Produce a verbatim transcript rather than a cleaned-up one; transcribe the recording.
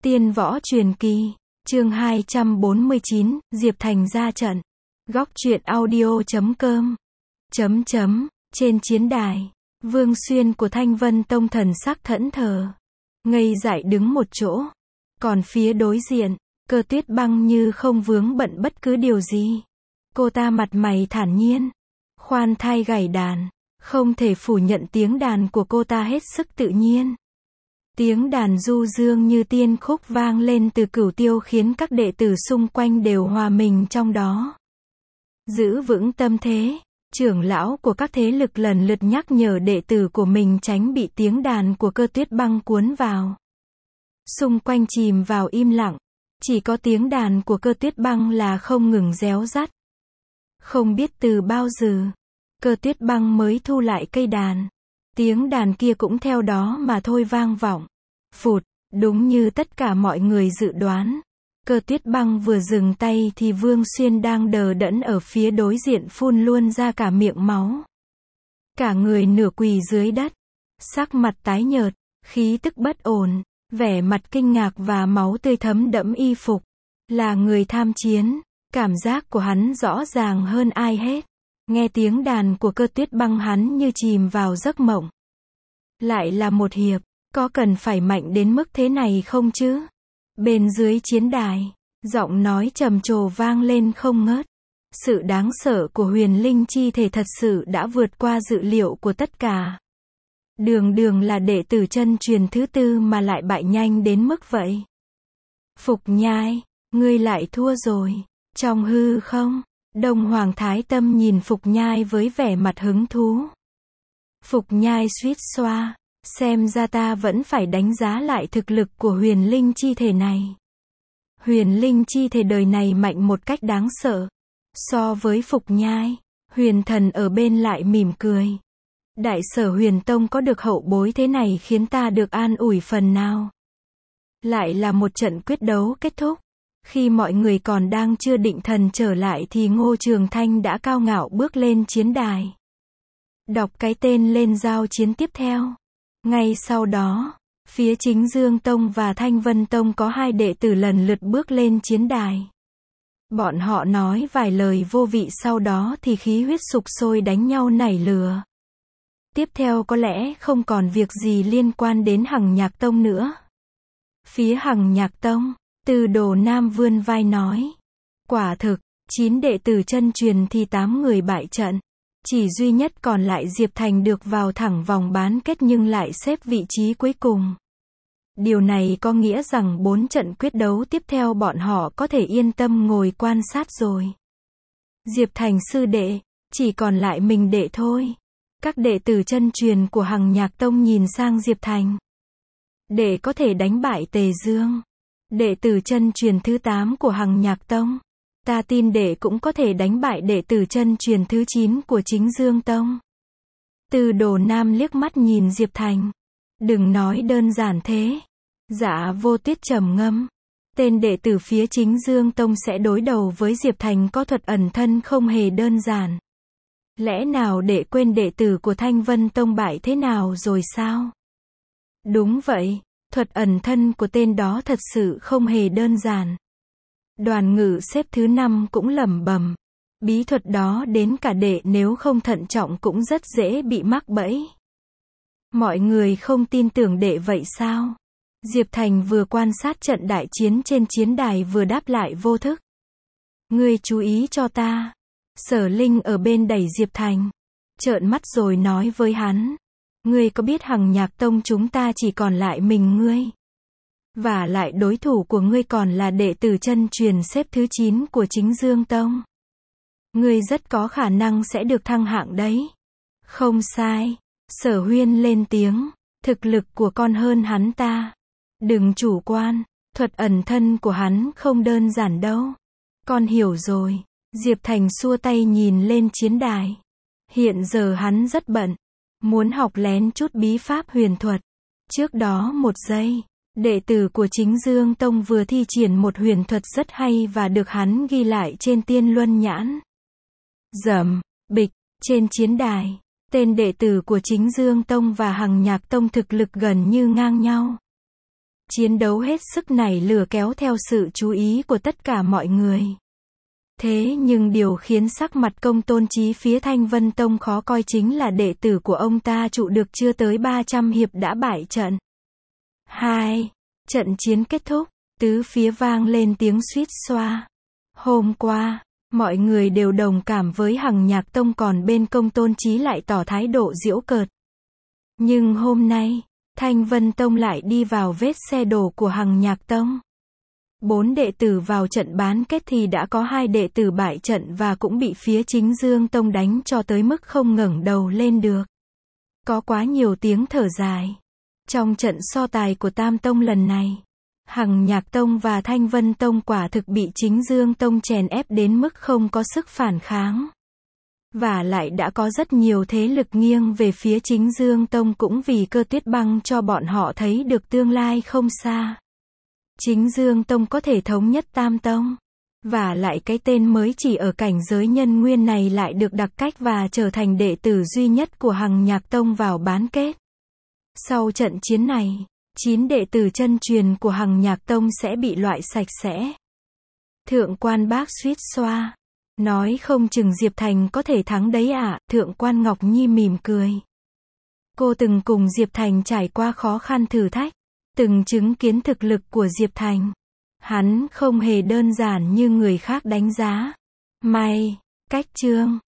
Tiên võ truyền kỳ, chương hai trăm bốn mươi chín, Diệp Thành ra trận. Góc truyện audio chấm com. Chấm chấm, trên chiến đài, Vương Xuyên của Thanh Vân Tông thần sắc thẫn thờ, ngây dại đứng một chỗ. Còn phía đối diện, Cơ Tuyết Băng như không vướng bận bất cứ điều gì. Cô ta mặt mày thản nhiên, khoan thai gảy đàn, không thể phủ nhận tiếng đàn của cô ta hết sức tự nhiên. Tiếng đàn du dương như tiên khúc vang lên từ cửu tiêu khiến các đệ tử xung quanh đều hòa mình trong đó. Giữ vững tâm thế, trưởng lão của các thế lực lần lượt nhắc nhở đệ tử của mình tránh bị tiếng đàn của Cơ Tuyết Băng cuốn vào. Xung quanh chìm vào im lặng, chỉ có tiếng đàn của Cơ Tuyết Băng là không ngừng réo rắt. Không biết từ bao giờ, Cơ Tuyết Băng mới thu lại cây đàn. Tiếng đàn kia cũng theo đó mà thôi vang vọng. Phụt, đúng như tất cả mọi người dự đoán. Cơ Tuyết Băng vừa dừng tay thì Vương Xuyên đang đờ đẫn ở phía đối diện phun luôn ra cả miệng máu. Cả người nửa quỳ dưới đất, sắc mặt tái nhợt, khí tức bất ổn, vẻ mặt kinh ngạc và máu tươi thấm đẫm y phục. Là người tham chiến, cảm giác của hắn rõ ràng hơn ai hết. Nghe tiếng đàn của Cơ Tuyết Băng hắn như chìm vào giấc mộng. Lại là một hiệp, có cần phải mạnh đến mức thế này không chứ? Bên dưới chiến đài, giọng nói trầm trồ vang lên không ngớt. Sự đáng sợ của huyền linh chi thể thật sự đã vượt qua dự liệu của tất cả. Đường đường là đệ tử chân truyền thứ tư mà lại bại nhanh đến mức vậy. Phục Nhai, ngươi lại thua rồi. Trong hư không, Đông Hoàng Thái Tâm nhìn Phục Nhai với vẻ mặt hứng thú. Phục Nhai suýt xoa, xem ra ta vẫn phải đánh giá lại thực lực của huyền linh chi thể này. Huyền linh chi thể đời này mạnh một cách đáng sợ. So với Phục Nhai, huyền thần ở bên lại mỉm cười. Đại sở huyền tông có được hậu bối thế này khiến ta được an ủi phần nào. Lại là một trận quyết đấu kết thúc. Khi mọi người còn đang chưa định thần trở lại thì Ngô Trường Thanh đã cao ngạo bước lên chiến đài. Đọc cái tên lên giao chiến tiếp theo. Ngay sau đó, phía Chính Dương Tông và Thanh Vân Tông có hai đệ tử lần lượt bước lên chiến đài. Bọn họ nói vài lời vô vị sau đó thì khí huyết sục sôi đánh nhau nảy lửa. Tiếp theo có lẽ không còn việc gì liên quan đến Hằng Nhạc Tông nữa. Phía Hằng Nhạc Tông, Từ Đồ Nam vươn vai nói. Quả thực, chín đệ tử chân truyền thì tám người bại trận. Chỉ duy nhất còn lại Diệp Thành được vào thẳng vòng bán kết nhưng lại xếp vị trí cuối cùng. Điều này có nghĩa rằng bốn trận quyết đấu tiếp theo bọn họ có thể yên tâm ngồi quan sát rồi. Diệp Thành sư đệ, chỉ còn lại mình đệ thôi. Các đệ tử chân truyền của Hằng Nhạc Tông nhìn sang Diệp Thành. Đệ có thể đánh bại Tề Dương, đệ tử chân truyền thứ tám của Hằng Nhạc Tông. Ta tin đệ cũng có thể đánh bại đệ tử chân truyền thứ chín của Chính Dương Tông. Từ Đồ Nam liếc mắt nhìn Diệp Thành. Đừng nói đơn giản thế. Dạ Vô Tuyết trầm ngâm. Tên đệ tử phía Chính Dương Tông sẽ đối đầu với Diệp Thành có thuật ẩn thân không hề đơn giản. Lẽ nào đệ quên đệ tử của Thanh Vân Tông bại thế nào rồi sao? Đúng vậy, thuật ẩn thân của tên đó thật sự không hề đơn giản. Đoàn Ngự xếp thứ năm cũng lẩm bẩm. Bí thuật đó đến cả đệ nếu không thận trọng cũng rất dễ bị mắc bẫy. Mọi người không tin tưởng đệ vậy sao? Diệp Thành vừa quan sát trận đại chiến trên chiến đài vừa đáp lại vô thức. Ngươi chú ý cho ta. Sở Linh ở bên đẩy Diệp Thành. Trợn mắt rồi nói với hắn. Ngươi có biết Hằng Nhạc Tông chúng ta chỉ còn lại mình ngươi. Và lại đối thủ của ngươi còn là đệ tử chân truyền xếp thứ chín của Chính Dương Tông. Ngươi rất có khả năng sẽ được thăng hạng đấy. Không sai. Sở Huyên lên tiếng. Thực lực của con hơn hắn ta. Đừng chủ quan. Thuật ẩn thân của hắn không đơn giản đâu. Con hiểu rồi. Diệp Thành xua tay nhìn lên chiến đài. Hiện giờ hắn rất bận. Muốn học lén chút bí pháp huyền thuật. Trước đó một giây, đệ tử của Chính Dương Tông vừa thi triển một huyền thuật rất hay và được hắn ghi lại trên Tiên Luân Nhãn. Rầm, bịch, trên chiến đài, tên đệ tử của Chính Dương Tông và Hằng Nhạc Tông thực lực gần như ngang nhau. Chiến đấu hết sức nảy lửa kéo theo sự chú ý của tất cả mọi người. Thế nhưng điều khiến sắc mặt Công Tôn Chí phía Thanh Vân Tông khó coi chính là đệ tử của ông ta trụ được chưa tới ba trăm hiệp đã bại trận. hai. Trận chiến kết thúc, tứ phía vang lên tiếng suýt xoa. Hôm qua, mọi người đều đồng cảm với Hằng Nhạc Tông, còn bên Công Tôn Chí lại tỏ thái độ giễu cợt. Nhưng hôm nay, Thanh Vân Tông lại đi vào vết xe đổ của Hằng Nhạc Tông. Bốn đệ tử vào trận bán kết thì đã có hai đệ tử bại trận và cũng bị phía Chính Dương Tông đánh cho tới mức không ngẩng đầu lên được. Có quá nhiều tiếng thở dài. Trong trận so tài của Tam Tông lần này, Hằng Nhạc Tông và Thanh Vân Tông quả thực bị Chính Dương Tông chèn ép đến mức không có sức phản kháng. Và lại đã có rất nhiều thế lực nghiêng về phía Chính Dương Tông cũng vì Cơ Tuyết Băng cho bọn họ thấy được tương lai không xa. Chính Dương Tông có thể thống nhất Tam Tông. Và lại cái tên mới chỉ ở cảnh giới nhân nguyên này lại được đặc cách và trở thành đệ tử duy nhất của Hằng Nhạc Tông vào bán kết. Sau trận chiến này, chín đệ tử chân truyền của Hằng Nhạc Tông sẽ bị loại sạch sẽ. Thượng quan Bác suýt xoa. Nói không chừng Diệp Thành có thể thắng đấy ạ. À, Thượng quan Ngọc Nhi mỉm cười. Cô từng cùng Diệp Thành trải qua khó khăn thử thách. Từng chứng kiến thực lực của Diệp Thành. Hắn không hề đơn giản như người khác đánh giá. May, cách chương.